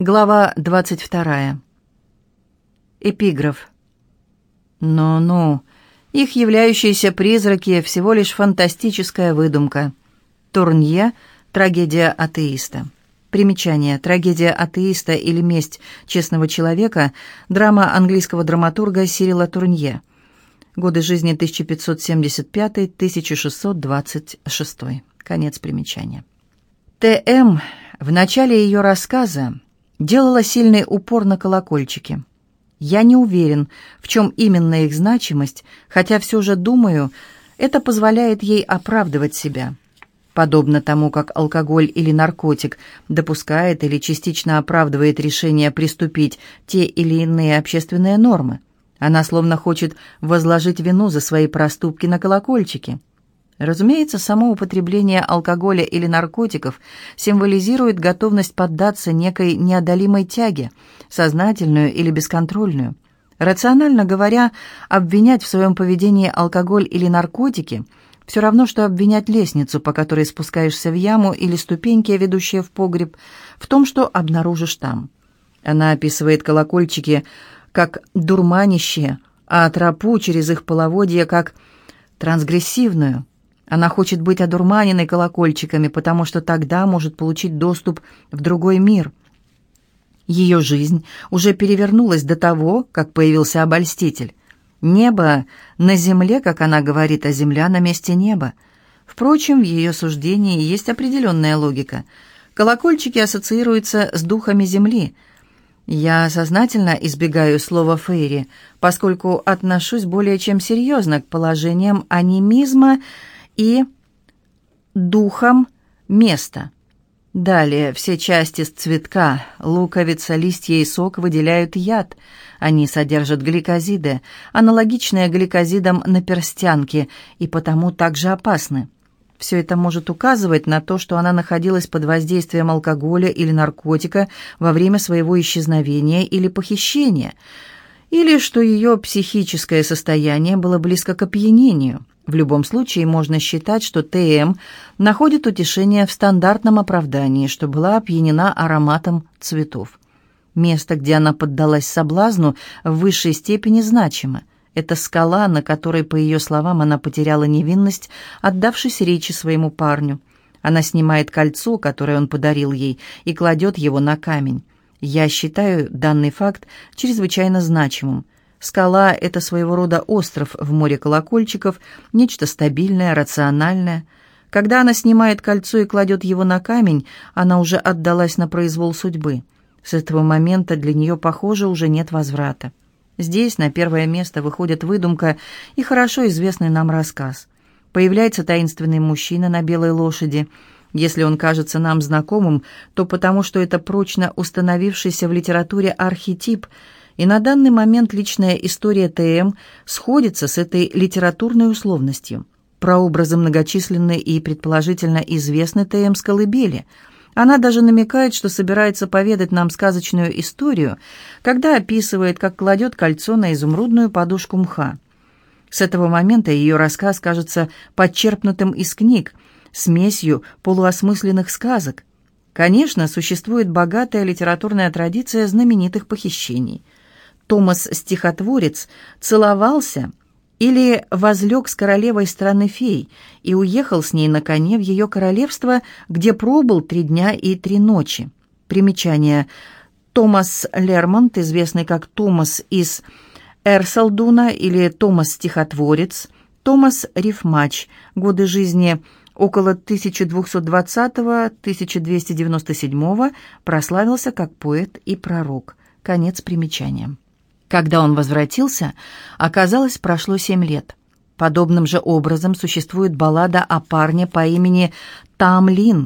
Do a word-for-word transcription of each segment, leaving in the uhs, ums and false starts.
Глава двадцать вторая. Эпиграф. Ну-ну, их являющиеся призраки всего лишь фантастическая выдумка. Турнье. Трагедия атеиста. Примечание. Трагедия атеиста или месть честного человека. Драма английского драматурга Сирила Турнье. Годы жизни тысяча пятьсот семьдесят пятый — тысяча шестьсот двадцать шестой. Конец примечания. Т М в начале ее рассказа делала сильный упор на колокольчики. Я не уверен, в чем именно их значимость, хотя все же думаю, это позволяет ей оправдывать себя. Подобно тому, как алкоголь или наркотик допускает или частично оправдывает решение приступить те или иные общественные нормы. Она словно хочет возложить вину за свои проступки на колокольчики. Разумеется, само употребление алкоголя или наркотиков символизирует готовность поддаться некой неодолимой тяге, сознательную или бесконтрольную. Рационально говоря, обвинять в своем поведении алкоголь или наркотики – все равно, что обвинять лестницу, по которой спускаешься в яму, или ступеньки, ведущие в погреб, в том, что обнаружишь там. Она описывает колокольчики как дурманящие, а тропу через их половодье как трансгрессивную. Она хочет быть одурманенной колокольчиками, потому что тогда может получить доступ в другой мир. Ее жизнь уже перевернулась до того, как появился обольститель. Небо на земле, как она говорит, а земля на месте неба. Впрочем, в ее суждении есть определенная логика. Колокольчики ассоциируются с духами земли. Я сознательно избегаю слова «фейри», поскольку отношусь более чем серьезно к положениям анимизма и духом места. Далее, все части цветка, луковица, листья и сок выделяют яд. Они содержат гликозиды, аналогичные гликозидам наперстянки, и потому также опасны. Все это может указывать на то, что она находилась под воздействием алкоголя или наркотика во время своего исчезновения или похищения, или что ее психическое состояние было близко к опьянению. В любом случае можно считать, что Т М находит утешение в стандартном оправдании, что была опьянена ароматом цветов. Место, где она поддалась соблазну, в высшей степени значимо. Это скала, на которой, по ее словам, она потеряла невинность, отдавшись речи своему парню. Она снимает кольцо, которое он подарил ей, и кладет его на камень. Я считаю данный факт чрезвычайно значимым. Скала — это своего рода остров в море колокольчиков, нечто стабильное, рациональное. Когда она снимает кольцо и кладет его на камень, она уже отдалась на произвол судьбы. С этого момента для нее, похоже, уже нет возврата. Здесь на первое место выходит выдумка и хорошо известный нам рассказ. Появляется таинственный мужчина на белой лошади. Если он кажется нам знакомым, то потому что это прочно установившийся в литературе архетип, и на данный момент личная история Т М сходится с этой литературной условностью. Прообразы многочисленны и предположительно известны Т М с колыбели. Она даже намекает, что собирается поведать нам сказочную историю, когда описывает, как кладет кольцо на изумрудную подушку мха. С этого момента ее рассказ кажется подчерпнутым из книг, смесью полуосмысленных сказок. Конечно, существует богатая литературная традиция знаменитых похищений. Томас-стихотворец целовался или возлег с королевой страны фей и уехал с ней на коне в ее королевство, где пробыл три дня и три ночи. Примечание. Томас Лермонт, известный как Томас из Эрселдуна или Томас-стихотворец, Томас Рифмач, годы жизни около тысяча двести двадцатого — тысяча двести девяносто седьмого, прославился как поэт и пророк. Конец примечания. Когда он возвратился, оказалось, прошло семь лет. Подобным же образом существует баллада о парне по имени Тамлин,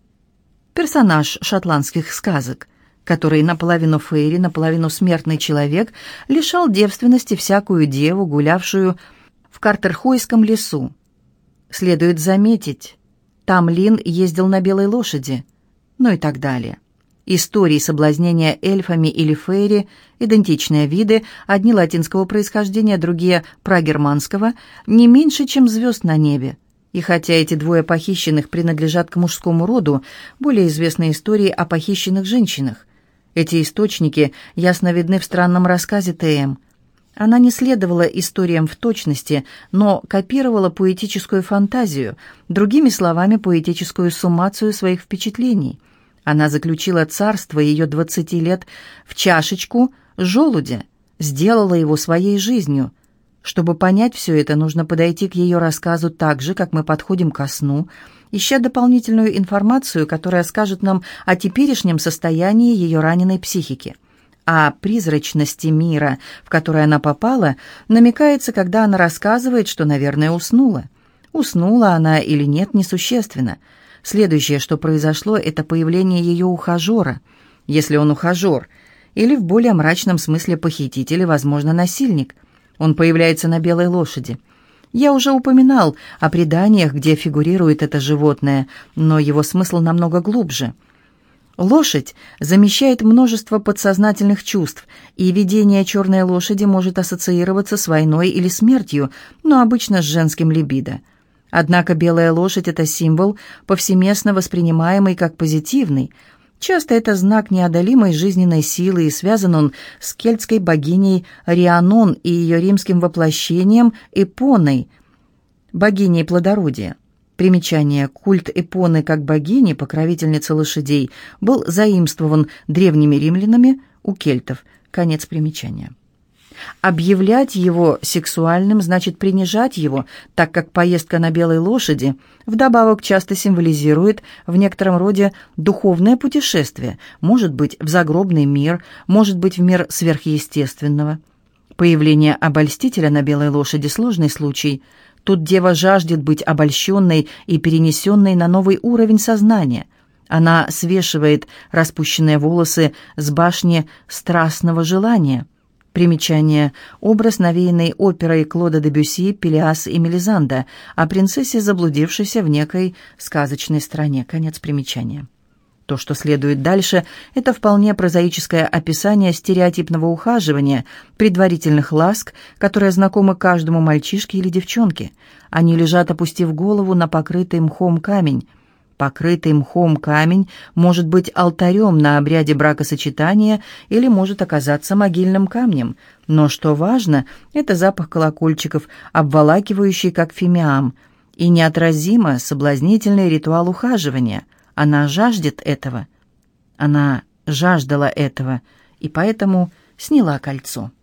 персонаж шотландских сказок, который наполовину фейри, наполовину смертный человек, лишал девственности всякую деву, гулявшую в Картерхойском лесу. Следует заметить, Тамлин ездил на белой лошади, ну и так далее. Истории соблазнения эльфами или фейри, идентичные виды, одни латинского происхождения, другие прагерманского, не меньше, чем звезд на небе. И хотя эти двое похищенных принадлежат к мужскому роду, более известны истории о похищенных женщинах. Эти источники ясно видны в странном рассказе Т М. Она не следовала историям в точности, но копировала поэтическую фантазию, другими словами, поэтическую суммацию своих впечатлений. Она заключила царство ее двадцати лет в чашечку желудя, сделала его своей жизнью. Чтобы понять все это, нужно подойти к ее рассказу так же, как мы подходим ко сну, ища дополнительную информацию, которая скажет нам о теперешнем состоянии ее раненой психики. О призрачности мира, в который она попала, намекается, когда она рассказывает, что, наверное, уснула. Уснула она или нет, несущественно. Следующее, что произошло, это появление ее ухажера, если он ухажер, или в более мрачном смысле похититель и, возможно, насильник. Он появляется на белой лошади. Я уже упоминал о преданиях, где фигурирует это животное, но его смысл намного глубже. Лошадь замещает множество подсознательных чувств, и видение черной лошади может ассоциироваться с войной или смертью, но обычно с женским либидо. Однако белая лошадь – это символ, повсеместно воспринимаемый как позитивный. Часто это знак неодолимой жизненной силы, и связан он с кельтской богиней Рианон и ее римским воплощением Эпоной, богиней плодородия. Примечание: культ Эпоны как богини, покровительницы лошадей, был заимствован древними римлянами у кельтов. Конец примечания. Объявлять его сексуальным значит принижать его, так как поездка на белой лошади вдобавок часто символизирует в некотором роде духовное путешествие, может быть, в загробный мир, может быть, в мир сверхъестественного. Появление обольстителя на белой лошади – сложный случай. Тут дева жаждет быть обольщенной и перенесенной на новый уровень сознания. Она свешивает распущенные волосы с башни страстного желания. Примечание: образ, навеянный оперой Клода де Бюсси «Пелиас и Мелизанда» о принцессе, заблудившейся в некой сказочной стране. Конец примечания. То, что следует дальше, это вполне прозаическое описание стереотипного ухаживания, предварительных ласк, которые знакомы каждому мальчишке или девчонке. Они лежат, опустив голову на покрытый мхом камень. Покрытый мхом камень может быть алтарем на обряде бракосочетания или может оказаться могильным камнем. Но что важно, это запах колокольчиков, обволакивающий, как фимиам, и неотразимо соблазнительный ритуал ухаживания. Она жаждет этого. Она жаждала этого, и поэтому сняла кольцо.